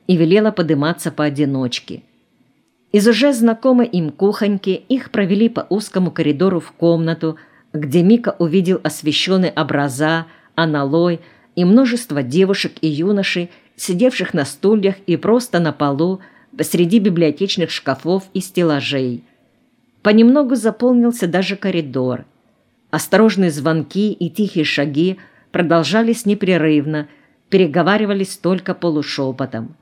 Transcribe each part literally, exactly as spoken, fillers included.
и велела подниматься поодиночке. Из уже знакомой им кухоньки их провели по узкому коридору в комнату, где Мика увидел освещенные образа, аналой и множество девушек и юношей, сидевших на стульях и просто на полу посреди библиотечных шкафов и стеллажей. Понемногу заполнился даже коридор. Осторожные звонки и тихие шаги продолжались непрерывно, переговаривались только полушепотом.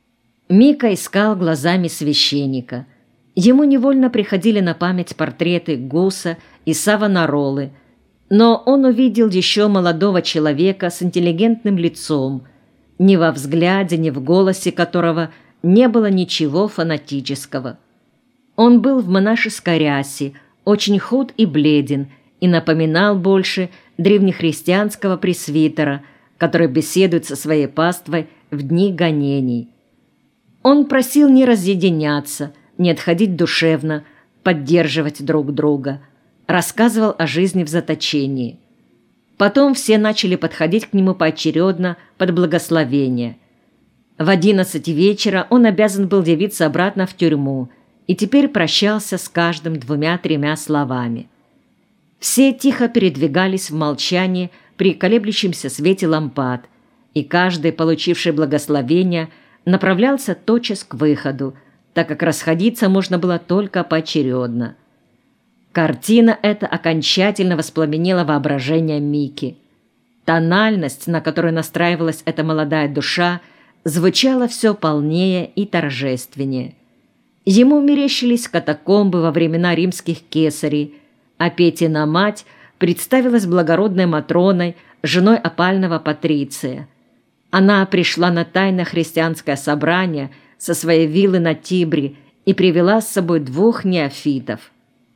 Мика искал глазами священника. Ему невольно приходили на память портреты Гуса и Савонаролы, но он увидел еще молодого человека с интеллигентным лицом, ни во взгляде, ни в голосе которого не было ничего фанатического. Он был в монашеской рясе, очень худ и бледен, и напоминал больше древнехристианского пресвитера, который беседует со своей паствой в дни гонений. Он просил не разъединяться, не отходить душевно, поддерживать друг друга, рассказывал о жизни в заточении. Потом все начали подходить к нему поочередно под благословение. В одиннадцать вечера он обязан был явиться обратно в тюрьму и теперь прощался с каждым двумя-тремя словами. Все тихо передвигались в молчании при колеблющемся свете лампад, и каждый, получивший благословение, направлялся тотчас к выходу, так как расходиться можно было только поочередно. Картина эта окончательно воспламенила воображение Мики. Тональность, на которую настраивалась эта молодая душа, звучала все полнее и торжественнее. Ему мерещились катакомбы во времена римских кесарей, а Петина мать представилась благородной Матроной, женой опального патриция. Она пришла на тайное христианское собрание со своей виллы на Тибре и привела с собой двух неофитов.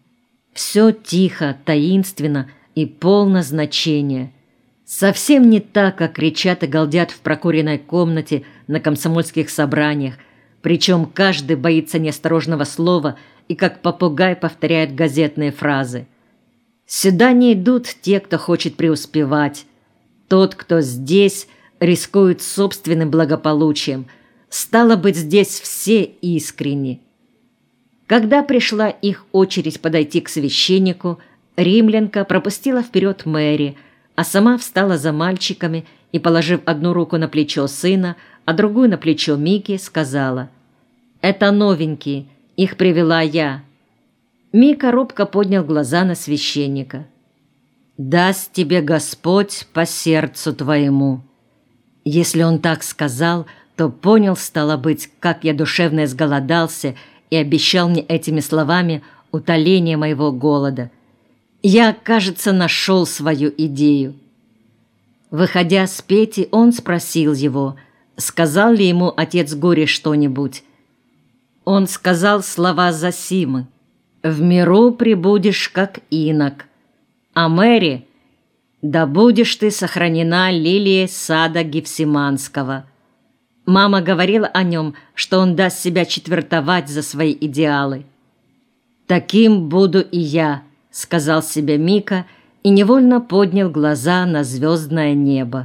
Все тихо, таинственно и полно значения. Совсем не так, как кричат и галдят в прокуренной комнате на комсомольских собраниях, причем каждый боится неосторожного слова и как попугай повторяет газетные фразы. Сюда не идут те, кто хочет преуспевать. Тот, кто здесь, рискует собственным благополучием. Стало быть, здесь все искренни. Когда пришла их очередь подойти к священнику, римлянка пропустила вперед Мэри, а сама встала за мальчиками и, положив одну руку на плечо сына, а другую на плечо Мики, сказала: «Это новенькие, их привела я». Мика робко поднял глаза на священника. «Даст тебе Господь по сердцу твоему». Если он так сказал, то понял, стало быть, как я душевно изголодался, и обещал мне этими словами утоление моего голода. Я, кажется, нашел свою идею. Выходя с Пети, он спросил его, сказал ли ему отец Горе что-нибудь. Он сказал слова Зосимы: «В миру пребудешь, как инок, а Мэри, да будешь ты сохранена лилией сада Гефсиманского». Мама говорила о нем, что он даст себя четвертовать за свои идеалы. «Таким буду и я», — сказал себе Мика и невольно поднял глаза на звездное небо.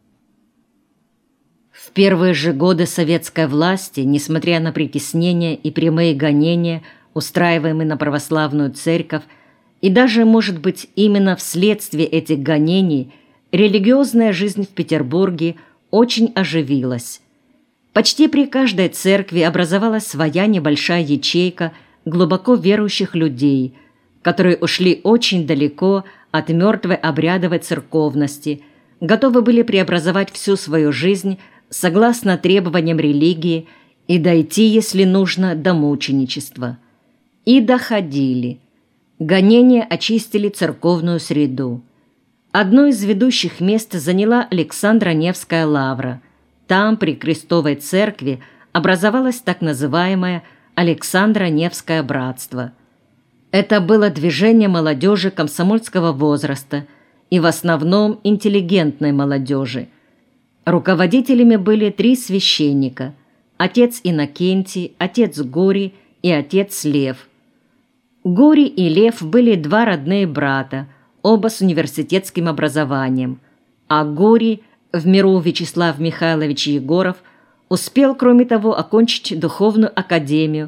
В первые же годы советской власти, несмотря на притеснения и прямые гонения, устраиваемые на православную церковь, и даже, может быть, именно вследствие этих гонений, религиозная жизнь в Петербурге очень оживилась. Почти при каждой церкви образовалась своя небольшая ячейка глубоко верующих людей, которые ушли очень далеко от мертвой обрядовой церковности, готовы были преобразовать всю свою жизнь согласно требованиям религии и дойти, если нужно, до мученичества. И доходили. Гонения очистили церковную среду. Одно из ведущих мест заняла Александра Невская лавра. Там, при Крестовой церкви, образовалось так называемое Александро-Невское братство. Это было движение молодежи комсомольского возраста и в основном интеллигентной молодежи. Руководителями были три священника – отец Иннокентий, отец Гурий и отец Лев. Гурий и Лев были два родные брата, оба с университетским образованием, а Гурий, в миру Вячеслав Михайлович Егоров, Успел, кроме того, окончить духовную академию,